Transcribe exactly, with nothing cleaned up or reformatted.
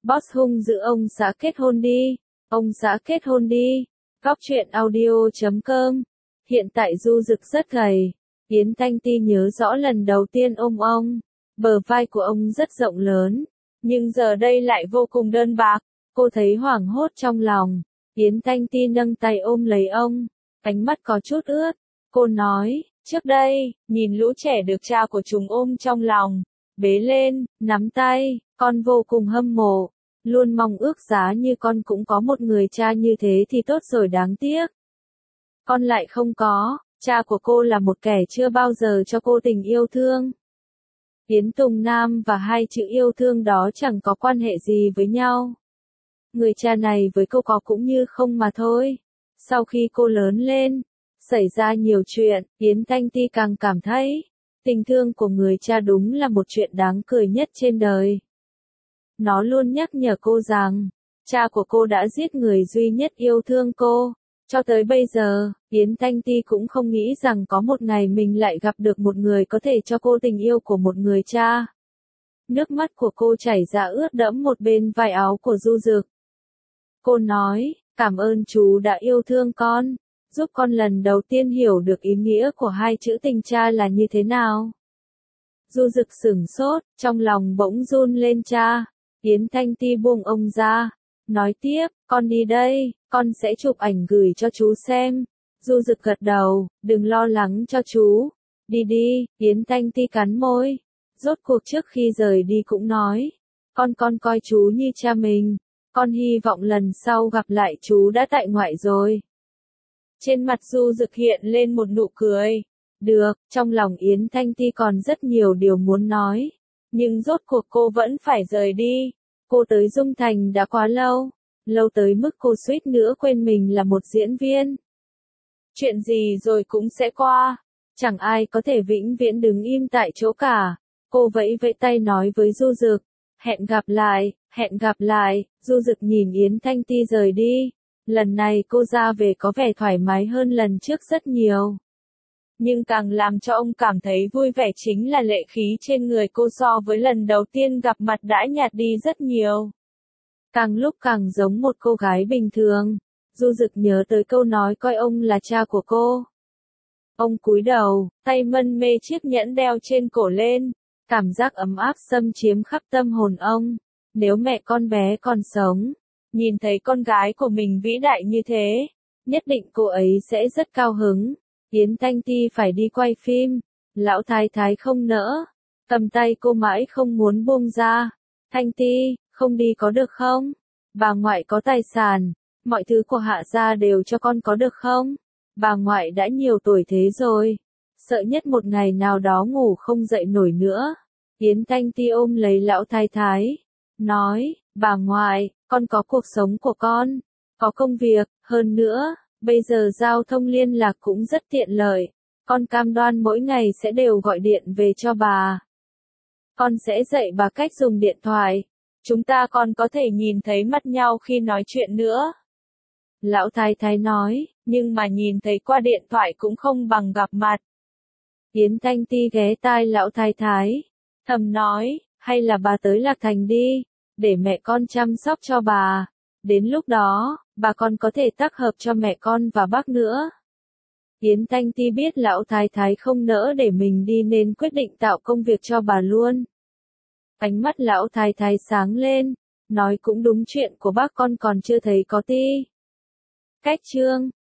Boss hung dữ ông xã kết hôn đi, ông xã kết hôn đi. Góc truyện audio chấm com. Hiện tại Du Dực rất gầy. Yến Thanh Ti nhớ rõ lần đầu tiên ôm ông, bờ vai của ông rất rộng lớn, nhưng giờ đây lại vô cùng đơn bạc. Cô thấy hoảng hốt trong lòng. Yến Thanh Ti nâng tay ôm lấy ông, ánh mắt có chút ướt. Cô nói, trước đây, nhìn lũ trẻ được cha của chúng ôm trong lòng, bế lên, nắm tay, con vô cùng hâm mộ, luôn mong ước giá như con cũng có một người cha như thế thì tốt rồi, đáng tiếc. Con lại không có, cha của cô là một kẻ chưa bao giờ cho cô tình yêu thương. Yến Tùng Nam và hai chữ yêu thương đó chẳng có quan hệ gì với nhau. Người cha này với cô có cũng như không mà thôi. Sau khi cô lớn lên, xảy ra nhiều chuyện, Yến Thanh Ti càng cảm thấy, tình thương của người cha đúng là một chuyện đáng cười nhất trên đời. Nó luôn nhắc nhở cô rằng, cha của cô đã giết người duy nhất yêu thương cô. Cho tới bây giờ, Yến Thanh Ti cũng không nghĩ rằng có một ngày mình lại gặp được một người có thể cho cô tình yêu của một người cha. Nước mắt của cô chảy ra ướt đẫm một bên vai áo của Du Dực. Cô nói, cảm ơn chú đã yêu thương con, giúp con lần đầu tiên hiểu được ý nghĩa của hai chữ tình cha là như thế nào. Du Dực sửng sốt, trong lòng bỗng run lên. Cha. Yến Thanh Ti buông ông ra, nói tiếp, con đi đây, con sẽ chụp ảnh gửi cho chú xem. Du Dực gật đầu, đừng lo lắng cho chú. Đi đi, Yến Thanh Ti cắn môi. Rốt cuộc trước khi rời đi cũng nói, con con coi chú như cha mình. Con hy vọng lần sau gặp lại chú đã tại ngoại rồi. Trên mặt Du Dực hiện lên một nụ cười. Được, trong lòng Yến Thanh Ti còn rất nhiều điều muốn nói. Nhưng rốt cuộc cô vẫn phải rời đi. Cô tới Dung Thành đã quá lâu. Lâu tới mức cô suýt nữa quên mình là một diễn viên. Chuyện gì rồi cũng sẽ qua. Chẳng ai có thể vĩnh viễn đứng im tại chỗ cả. Cô vẫy vẫy tay nói với Du Dực. Hẹn gặp lại, hẹn gặp lại. Du Dực nhìn Yến Thanh Ti rời đi. Lần này cô ra về có vẻ thoải mái hơn lần trước rất nhiều. Nhưng càng làm cho ông cảm thấy vui vẻ chính là lệ khí trên người cô so với lần đầu tiên gặp mặt đã nhạt đi rất nhiều. Càng lúc càng giống một cô gái bình thường. Du Dực nhớ tới câu nói coi ông là cha của cô. Ông cúi đầu, tay mân mê chiếc nhẫn đeo trên cổ lên. Cảm giác ấm áp xâm chiếm khắp tâm hồn ông. Nếu mẹ con bé còn sống, nhìn thấy con gái của mình vĩ đại như thế, nhất định cô ấy sẽ rất cao hứng. Yến Thanh Ti phải đi quay phim. Lão thái thái không nỡ. Cầm tay cô mãi không muốn buông ra. Thanh Ti, không đi có được không? Bà ngoại có tài sản. Mọi thứ của Hạ gia đều cho con có được không? Bà ngoại đã nhiều tuổi thế rồi. Sợ nhất một ngày nào đó ngủ không dậy nổi nữa. Yến Thanh Ti ôm lấy lão thái thái. Nói, bà ngoại, con có cuộc sống của con. Có công việc, hơn nữa. Bây giờ giao thông liên lạc cũng rất tiện lợi. Con cam đoan mỗi ngày sẽ đều gọi điện về cho bà. Con sẽ dạy bà cách dùng điện thoại. Chúng ta còn có thể nhìn thấy mặt nhau khi nói chuyện nữa. Lão thái thái nói, nhưng mà nhìn thấy qua điện thoại cũng không bằng gặp mặt. Yến Thanh Ti ghé tai lão thái thái. Thầm nói, hay là bà tới Lạc Thành đi, để mẹ con chăm sóc cho bà. Đến lúc đó, bà còn có thể tác hợp cho mẹ con và bác nữa. Yến Thanh Ti biết lão thái thái không nỡ để mình đi nên quyết định tạo công việc cho bà luôn. Ánh mắt lão thái thái sáng lên, nói cũng đúng, chuyện của bác con còn chưa thấy có ti. Cách chương